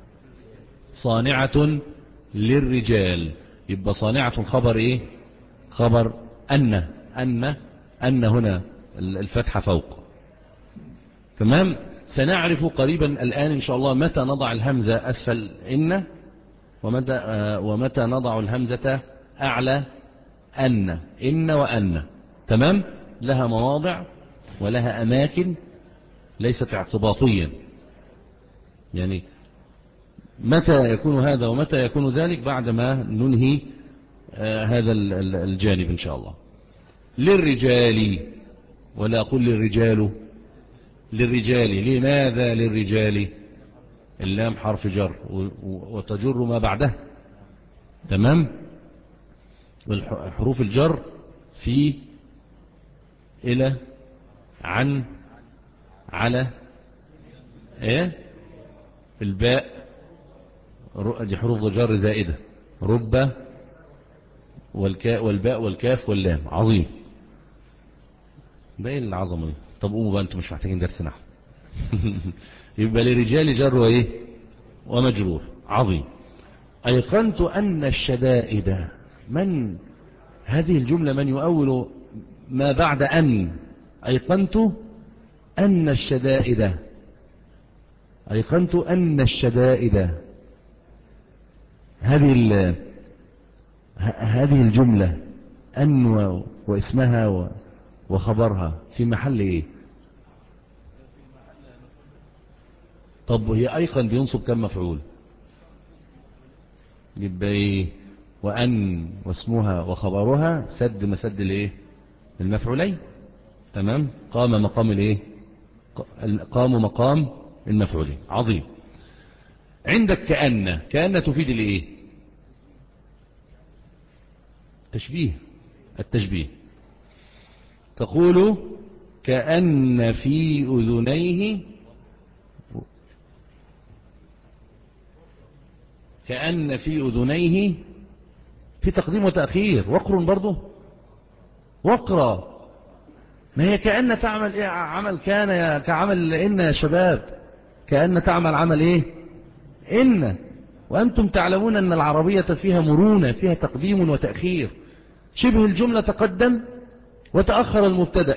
صانعة للرجال. يبقى صانعة خبر ايه؟ خبر أن أن أن هنا الفتحة فوق. تمام. سنعرف قريبا الآن إن شاء الله متى نضع الهمزة أسفل إن، ومتى, آه ومتى نضع الهمزة أعلى أن. إن وأن. تمام. لها مواضع ولها أماكن، ليست اعتباطيا. يعني متى يكون هذا ومتى يكون ذلك بعدما ننهي آه هذا الجانب إن شاء الله. للرجال، ولا أقول للرجال، للرجال. لماذا للرجال؟ اللام حرف جر وتجر ما بعده. تمام. والحروف الجر في، إلى، عن، على، ايه، الباء، دي حروف جر زائدة. رب والكاء والباء والكاف واللام. عظيم. باين العظمة دي. طب قوموا بقى، انتم مش محتاجين درس نحو. يبقى لرجال جر وايه ومجرور. عظيم. أيقنت أن الشدائد. من هذه الجملة؟ من يؤول ما بعد أن؟ أيقنت أن الشدائد. أيقنت أن الشدائد. هذه هذه الجملة أن واسمها وخبرها في محل ايه؟ طب هي أيقن بينصب كم مفعول؟ يبقى ايه؟ وأن واسمها وخبرها سد مسد الايه؟ المفعولين. تمام. قام مقام الايه؟ قام مقام المفعولين. عظيم. عندك كأن. كأن تفيد الايه؟ تشبيه. التشبيه. تقول كأن في أذنيه، كأن في أذنيه، في تقديم وتأخير. وقر برضه، وقرا. ما هي كأن تعمل إيه؟ عمل كان يا كعمل إن يا شباب. كأن تعمل عمل إيه؟ إن. وأنتم تعلمون أن العربية فيها مرونة، فيها تقديم وتأخير. شبه الجملة تقدم وتأخر المبتدأ.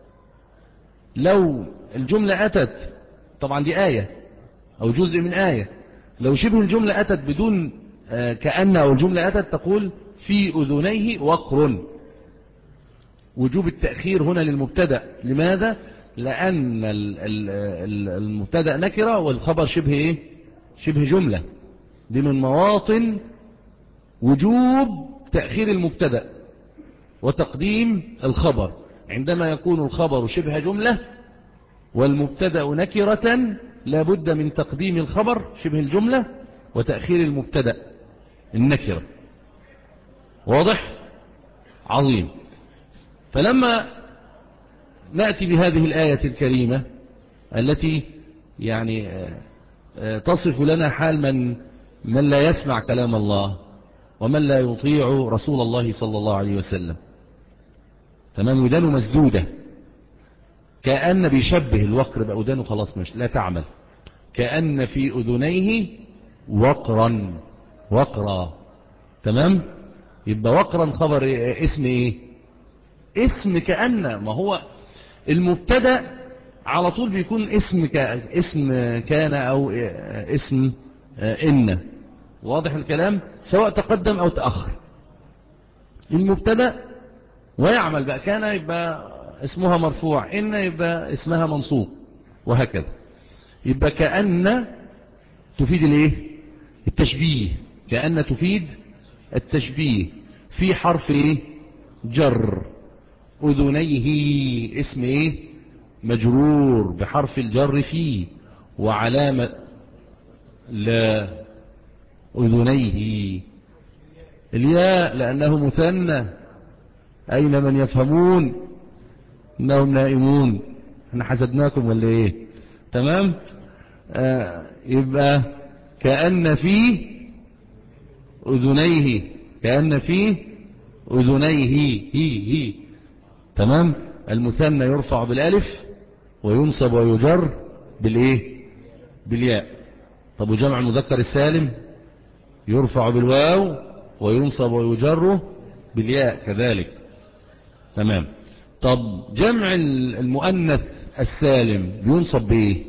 لو الجملة أتت، طبعا دي آية أو جزء من آية، لو شبه الجملة أتت بدون كأن أو الجملة أتت تقول في أذنيه وقر. وجوب التأخير هنا للمبتدأ. لماذا؟ لأن المبتدأ نكرة والخبر شبه إيه؟ شبه جملة. دي من مواطن وجوب تأخير المبتدأ وتقديم الخبر. عندما يكون الخبر شبه جملة والمبتدأ نكرة لابد من تقديم الخبر شبه الجملة وتأخير المبتدأ النكرة. واضح؟ عظيم. فلما نأتي بهذه الآية الكريمة التي يعني تصف لنا حال من من لا يسمع كلام الله ومن لا يطيع رسول الله صلى الله عليه وسلم. تمام. ودانه مسدودة. كأن بيشبه الوقر بأودانه خلاص مش لا تعمل. كأن في أذنيه وقرا. وقرا. تمام. يبقى وقرا خبر إيه؟ اسم ايه؟ اسم كأن. ما هو المبتدأ على طول بيكون اسم ك... اسم كان أو اسم إن. واضح الكلام؟ سواء تقدم أو تأخر. المبتدأ ويعمل بقى كان يبقى اسمها مرفوع، إن يبقى اسمها منصوب، وهكذا. يبقى كأن تفيد الايه؟ التشبيه. كأن تفيد التشبيه في حرف ايه؟ جر. أذنيه اسم ايه؟ مجرور بحرف الجر فيه، وعلامة لا أذنيه الياء لأنه مثنى. أين من يفهمون؟ إنهم نائمون، احنا حسدناكم ولا ايه؟ تمام. آه يبقى كأن فيه أذنيه، كأن فيه أذنيه هي هي. تمام. المثنى يرفع بالالف وينصب ويجر بالايه؟ بالياء. طب وجمع المذكر السالم يرفع بالواو وينصب ويجر بالياء كذلك. تمام. طب جمع المؤنث السالم بينصب بايه؟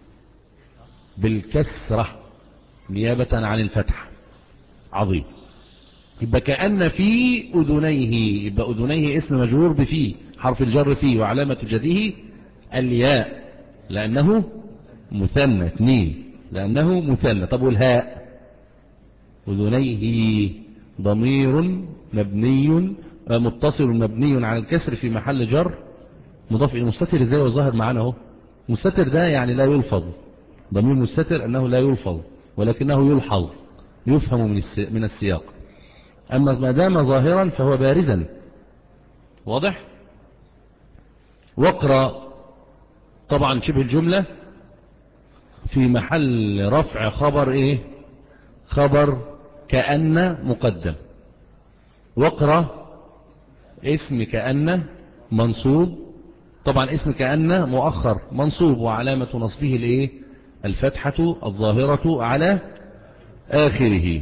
بالكسرة نيابة عن الفتح. عظيم. يبقى كأن في أذنيه، يبقى أذنيه اسم مجرور بفيه، حرف الجر فيه، وعلامة جره الياء لأنه مثنى. اثنين لأنه مثنى. طب والهاء؟ أذنيه ضمير مبني متصل مبني على الكسر في محل جر مضاف إلى مستتر. ازاي وظاهر معانا اهو؟ مستتر ده يعني لا يلفظ، ضمير مستتر أنه لا يلفظ ولكنه يلحظ، يفهم من من السياق. أما ما دام ظاهرا فهو بارزا. واضح؟ واقرأ طبعا شبه الجملة في محل رفع خبر ايه؟ خبر كأن مقدم. واقرأ اسم كأن منصوب، طبعا اسم كأن مؤخر منصوب، وعلامة نصبه الايه؟ الفتحة الظاهرة على آخره.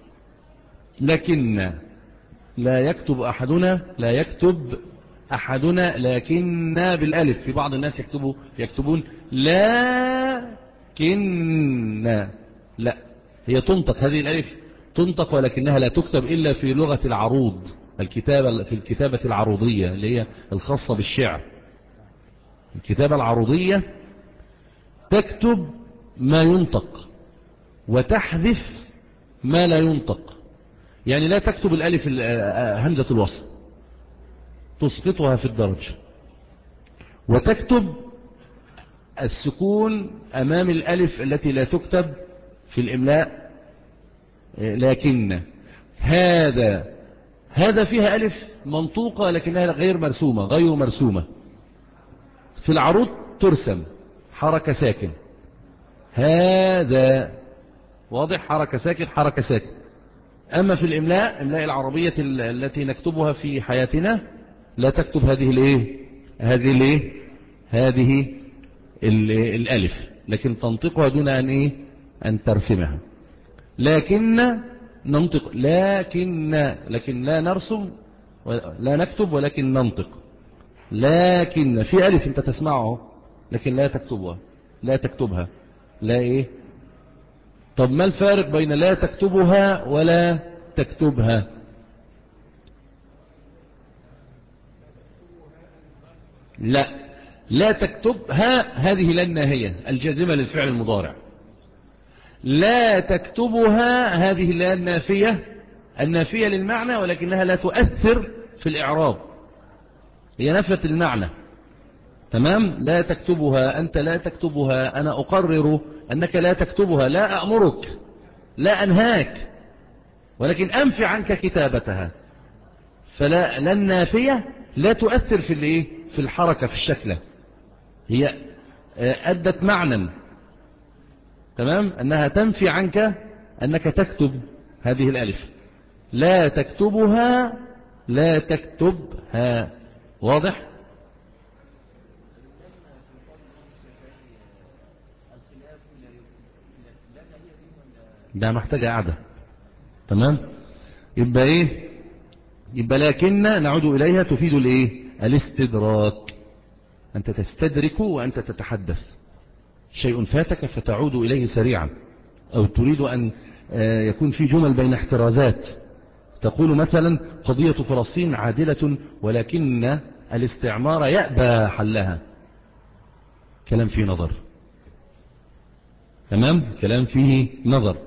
لكن لا يكتب أحدنا، لا يكتب أحدنا لكن بالألف. في بعض الناس يكتبوا يكتبون لكن، لا، هي تنطق هذه الألف تنطق، ولكنها لا تكتب إلا في لغة العروض، الكتابة في الكتابة العروضية اللي هي الخاصة بالشعر. الكتابة العروضية تكتب ما ينطق وتحذف ما لا ينطق. يعني لا تكتب الألف همزة الوصل، تسقطها في الدرج، وتكتب السكون أمام الألف التي لا تكتب في الإملاء. لكن هذا هذا فيها ألف منطوقة لكنها غير مرسومة، غير مرسومة. في العروض ترسم حركة ساكن، هذا واضح، حركة ساكن حركة ساكن. أما في الإملاء، إملاء العربية التي نكتبها في حياتنا، لا تكتب هذه الايه هذه الايه هذه الألف، لكن تنطقها دون أن ايه أن ترسمها. لكن ننطق لكن لكن لا نرسم لا نكتب ولكن ننطق. لكن في ألف أنت تسمعه لكن لا تكتبها، لا تكتبها لا ايه. طب ما الفارق بين لا تكتبها ولا تكتبها؟ لا لا تكتبها هذه لا الناهية الجازمة للفعل المضارع. لا تكتبها هذه لا النافية النافية للمعنى، ولكنها لا تؤثر في الإعراب، هي نفت المعنى. تمام. لا تكتبها، أنت لا تكتبها، أنا أقرر أنك لا تكتبها، لا أأمرك لا أنهاك، ولكن أنفي عنك كتابتها. فلا لا النافية لا تؤثر في الايه في الحركة في الشكل، هي أدت معنى. تمام. أنها تنفي عنك أنك تكتب هذه الألف. لا تكتبها لا تكتبها. واضح؟ ده محتاج قعدة. تمام. يبقى ايه يبقى لكن نعود إليها تفيد الايه الاستدراك. أنت تستدرك وأنت تتحدث، شيء فاتك فتعود إليه سريعا، أو تريد أن يكون في جمل بين احترازات، تقول مثلا قضية فلسطين عادلة ولكن الاستعمار يأبى حلها. كلام فيه نظر، تمام، كلام فيه نظر.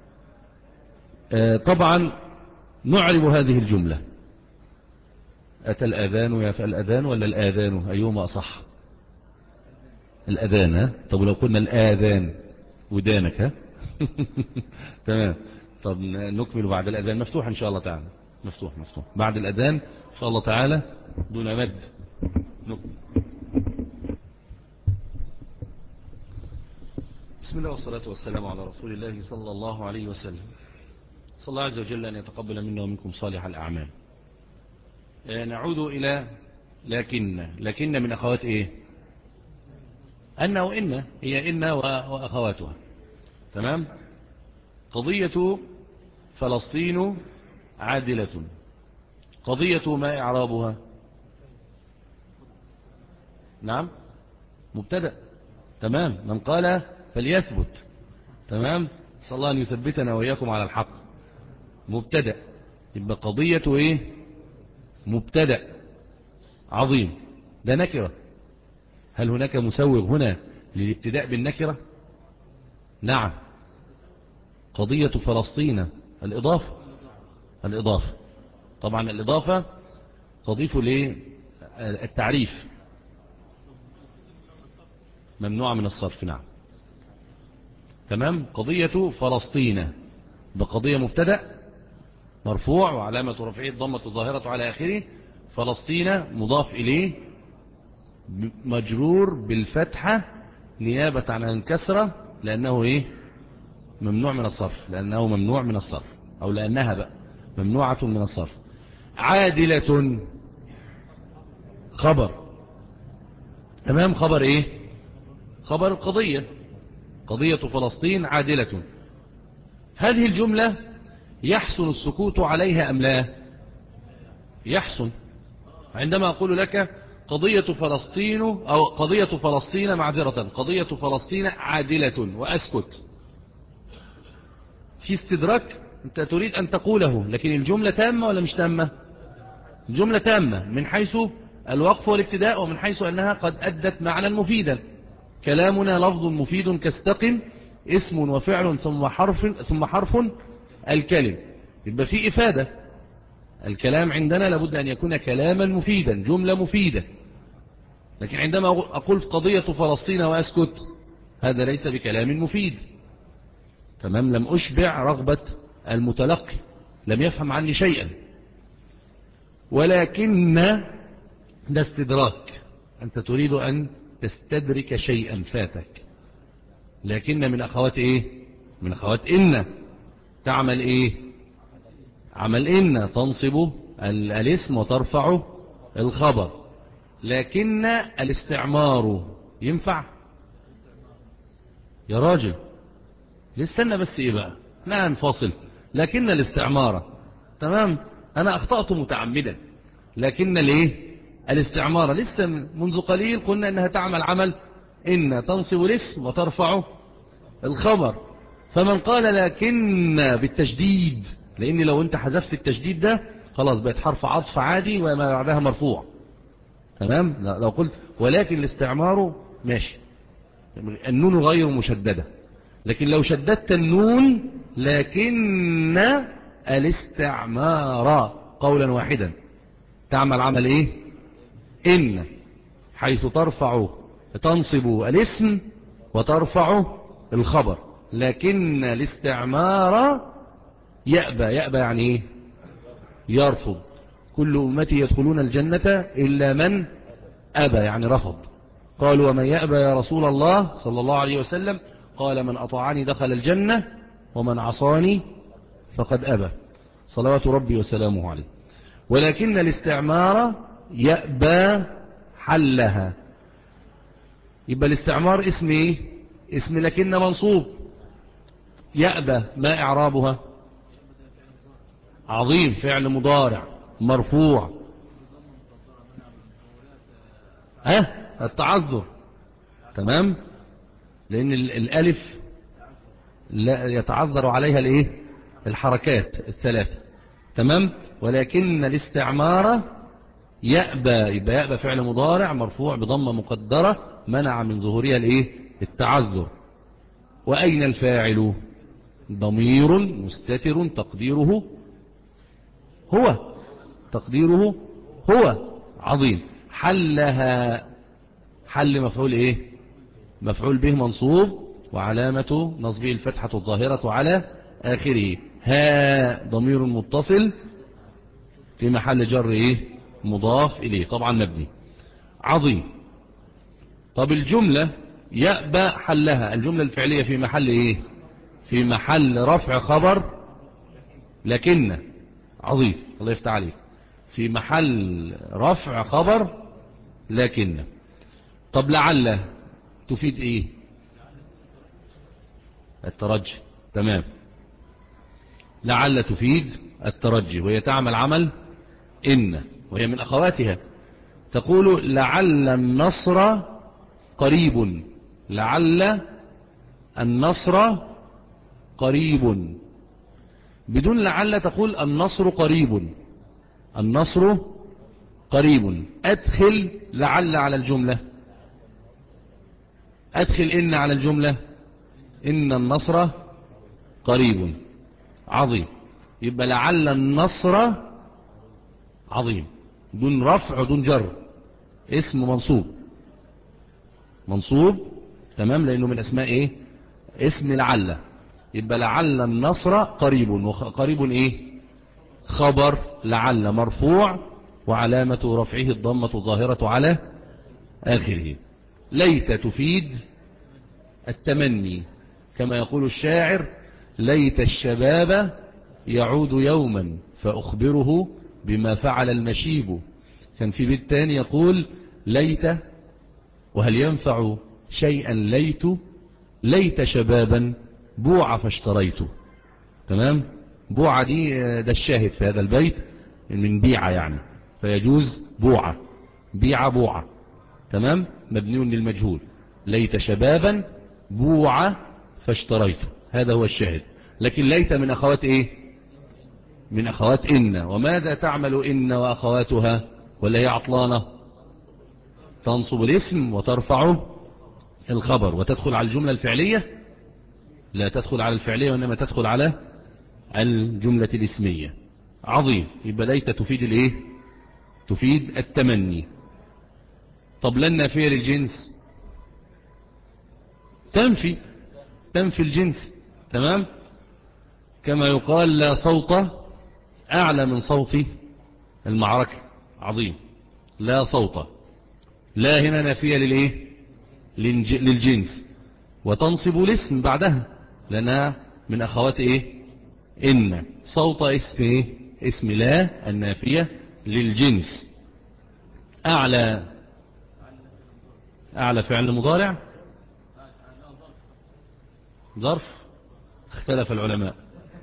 طبعا نعرب هذه الجملة. أتى الأذان يا فالأذان ولا الآذان، أيهما أصح؟ الأذان. ها طب لو قلنا الآذان ودانك. ها تمام. طب نكمل بعد الأذان. مفتوح إن شاء الله تعالى، مفتوح مفتوح بعد الأذان إن شاء الله تعالى دون مد. نكمل. بسم الله والصلاة والسلام على رسول الله صلى الله عليه وسلم. صلى الله عز وجل أن يتقبل منا ومنكم صالح الأعمال. نعود إلى لكن. لكن من أخوات إيه؟ أن وإن، هي إن وأخواتها. تمام. قضية فلسطين عادلة، قضية ما إعرابها؟ نعم مبتدأ. تمام. من قال فليثبت. تمام. صلى الله أن يثبتنا وإياكم على الحق. مبتدأ، يبقى قضية إيه؟ مبتدأ. عظيم. ده نكرة. هل هناك مسوغ هنا للابتداء بالنكرة؟ نعم. قضية فلسطين الإضافة. الإضافة طبعا الإضافة تضيف للتعريف، ممنوع من الصرف. نعم. تمام. قضية فلسطين بقضية مبتدأ مرفوع وعلامة رفعه الضمة الظاهرة على آخره. فلسطين مضاف إليه مجرور بالفتحة نيابة عن الكسرة، لأنه إيه؟ ممنوع من الصرف. لأنه ممنوع من الصرف، أو لأنها بقى ممنوعة من الصرف. عادلة خبر. تمام. خبر إيه؟ خبر القضية، قضية فلسطين عادلة. هذه الجملة يحسن السكوت عليها أم لا؟ يحسن. عندما أقول لك قضية فلسطين أو قضية فلسطين معذرة قضية فلسطين عادلة وأسكت، في استدراك أنت تريد أن تقوله، لكن الجملة تامة ولا مش تامة؟ الجملة تامة من حيث الوقف والابتداء، ومن حيث أنها قد أدت معنى مفيدا. كلامنا لفظ مفيد كاستقم، اسم وفعل ثم حرف ثم حرف الكلم. يبقى في إفادة. الكلام عندنا لابد أن يكون كلاما مفيدا، جملة مفيدة. لكن عندما أقول قضية فلسطين وأسكت، هذا ليس بكلام مفيد. تمام. لم أشبع رغبة المتلقي، لم يفهم عني شيئا. ولكن ده استدراك، أنت تريد أن تستدرك شيئا فاتك. لكن من أخوات إيه؟ من أخوات إن. تعمل إيه؟ عمل إن، تنصب الاسم وترفع الخبر. لكن الاستعمار ينفع يا راجل؟ لستنى بس إيه بقى، لا نفاصل. لكن الاستعمار. تمام. أنا أخطأت متعمدا. لكن الايه؟ الاستعمار لسه منذ قليل قلنا أنها تعمل عمل إن، تنصب الاسم وترفع الخبر. فمن قال لكن بالتشديد، لأن لو أنت حذفت التشديد ده خلاص بقت حرف عطف عادي وما بعدها مرفوع. تمام. لو قلت ولكن الاستعمار ماشي، النون غير مشددة. لكن لو شددت النون لكن الاستعمار قولا واحدا تعمل عمل ايه؟ إن، حيث ترفع تنصب الاسم وترفع الخبر. لكن الاستعمار يأبى. يأبى يعني ايه؟ يرفض. كل أمتي يدخلون الجنة إلا من أبى، يعني رفض. قالوا ومن يأبى يا رسول الله صلى الله عليه وسلم؟ قال من أطاعني دخل الجنة ومن عصاني فقد أبى، صلوات ربي وسلامه عليه. ولكن الاستعمار يأبى حلها. يبقى الاستعمار اسم ايه؟ اسم لكن منصوب. يأبى ما إعرابها؟ عظيم، فعل مضارع مرفوع. ها التعذر. تمام، لأن الألف لا يتعذر عليها الايه الحركات الثلاثة. تمام، ولكن الاستعمار يأبى، يبقى يأبى فعل مضارع مرفوع بضمة مقدرة منع من ظهورها الايه التعذر. وأين الفاعل؟ ضمير مستتر تقديره هو، تقديره هو. عظيم. حلها، حل مفعول ايه مفعول به منصوب وعلامة نصبه الفتحة الظاهرة على آخره. ها ضمير متصل في محل جر ايه مضاف إليه طبعا مبني. عظيم. طب الجملة يأبى حلها، الجملة الفعلية في محل ايه في محل رفع خبر لكن. عظيم، الله يفتح عليك، في محل رفع خبر لكن. طب لعل تفيد ايه؟ الترجي. تمام، لعل تفيد الترجي، وهي تعمل عمل إن، وهي من أخواتها. تقول لعل النصر قريب، لعل النصر قريب. بدون لعل تقول النصر قريب، النصر قريب. أدخل لعل على الجملة، أدخل إن على الجملة، إن النصر قريب. عظيم. يبقى لعل النصر عظيم دون رفع ودون جر، اسم منصوب، منصوب. تمام، لأنه من أسماء إيه اسم لعل. يبقى لعل النصر قريب، وقريب إيه خبر لعل مرفوع وعلامة رفعه الضمة الظاهرة على آخره. ليت تفيد التمني، كما يقول الشاعر ليت الشباب يعود يوما فأخبره بما فعل المشيب. كان في بيت تاني يقول ليت وهل ينفع شيئا ليت، ليت شبابا بوع فاشتريته. تمام، بوع دي ده الشاهد في هذا البيت من بيعة يعني، فيجوز بوعة، بيعة بوعة. تمام، مبني للمجهول. ليت شبابا بوع فاشتريته، هذا هو الشاهد. لكن ليت من أخوات إيه من أخوات إن. وماذا تعمل إن وأخواتها ولا هي عطلانة؟ تنصب الاسم وترفع الخبر وتدخل على الجملة الفعلية، لا تدخل على الفعلية وإنما تدخل على الجملة الاسمية. عظيم. يبقى ليت تفيد الايه تفيد التمني. طب لن نافية للجنس تنفي تنفي الجنس. تمام، كما يقال لا صوت أعلى من صوت المعركة. عظيم. لا صوت، لا هنا نافية للإيه للجنس، وتنصب الاسم بعدها لأنها من أخوات إيه إن. صوت اسم إيه اسم لا النافية للجنس. أعلى أعلى فعل مضارع ظرف، اختلف العلماء.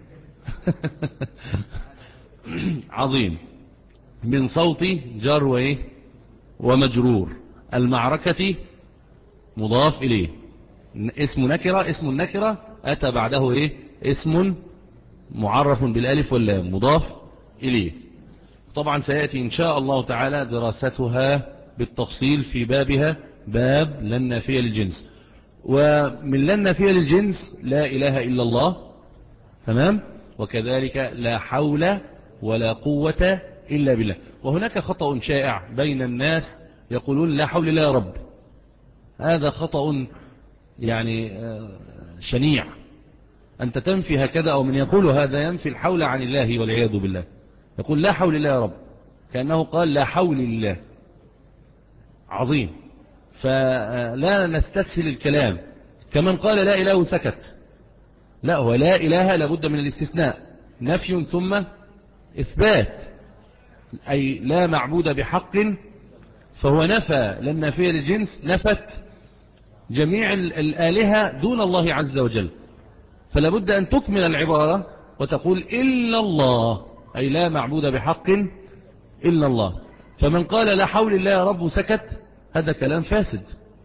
عظيم. من صوت جر وإيه ومجرور. المعركة مضاف إليه، اسم نكرة، اسم النكرة أتى بعده إيه اسم معرف بالالف واللام مضاف إليه. طبعا سيأتي إن شاء الله تعالى دراستها بالتفصيل في بابها، باب لن نافية للجنس. ومن لن نافية للجنس لا إله إلا الله. تمام، وكذلك لا حول ولا قوة إلا بالله. وهناك خطأ شائع بين الناس يقولون لا حول الله يا رب، هذا خطأ يعني شنيع. أنت تنفي هكذا، أو من يقول هذا ينفي الحول عن الله والعياذ بالله. يقول لا حول الله يا رب كأنه قال لا حول الله. عظيم. فلا نستسهل الكلام. كمن قال لا إله سكت، لا، هو لا إله لابد من الاستثناء، نفي ثم إثبات، أي لا معبود بحق، فهو نفى لن نافية للجنس، نفت جميع الآلهة دون الله عز وجل. فلا بد أن تكمل العبارة وتقول إلا الله، أي لا معبود بحق إلا الله. فمن قال لا حول الله يا رب سكت، هذا كلام فاسد.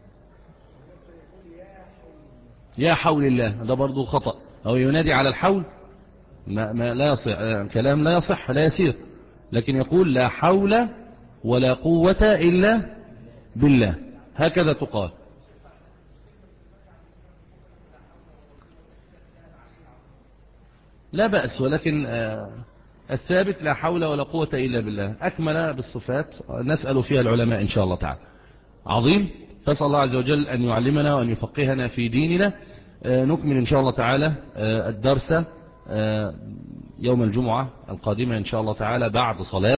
يا حول الله ده برضو خطأ، أو ينادي على الحول، ما, ما لا يصح، كلام لا يصح لا يسير. لكن يقول لا حول ولا قوة إلا بالله، هكذا تقال. لا بأس، ولكن الثابت لا حول ولا قوة إلا بالله، أكمل بالصفات نسأل فيها العلماء إن شاء الله تعالى. عظيم. فاسأل الله عز وجل أن يعلمنا وأن يفقهنا في ديننا. نكمل إن شاء الله تعالى الدرس يوم الجمعة القادمة إن شاء الله تعالى بعد صلاة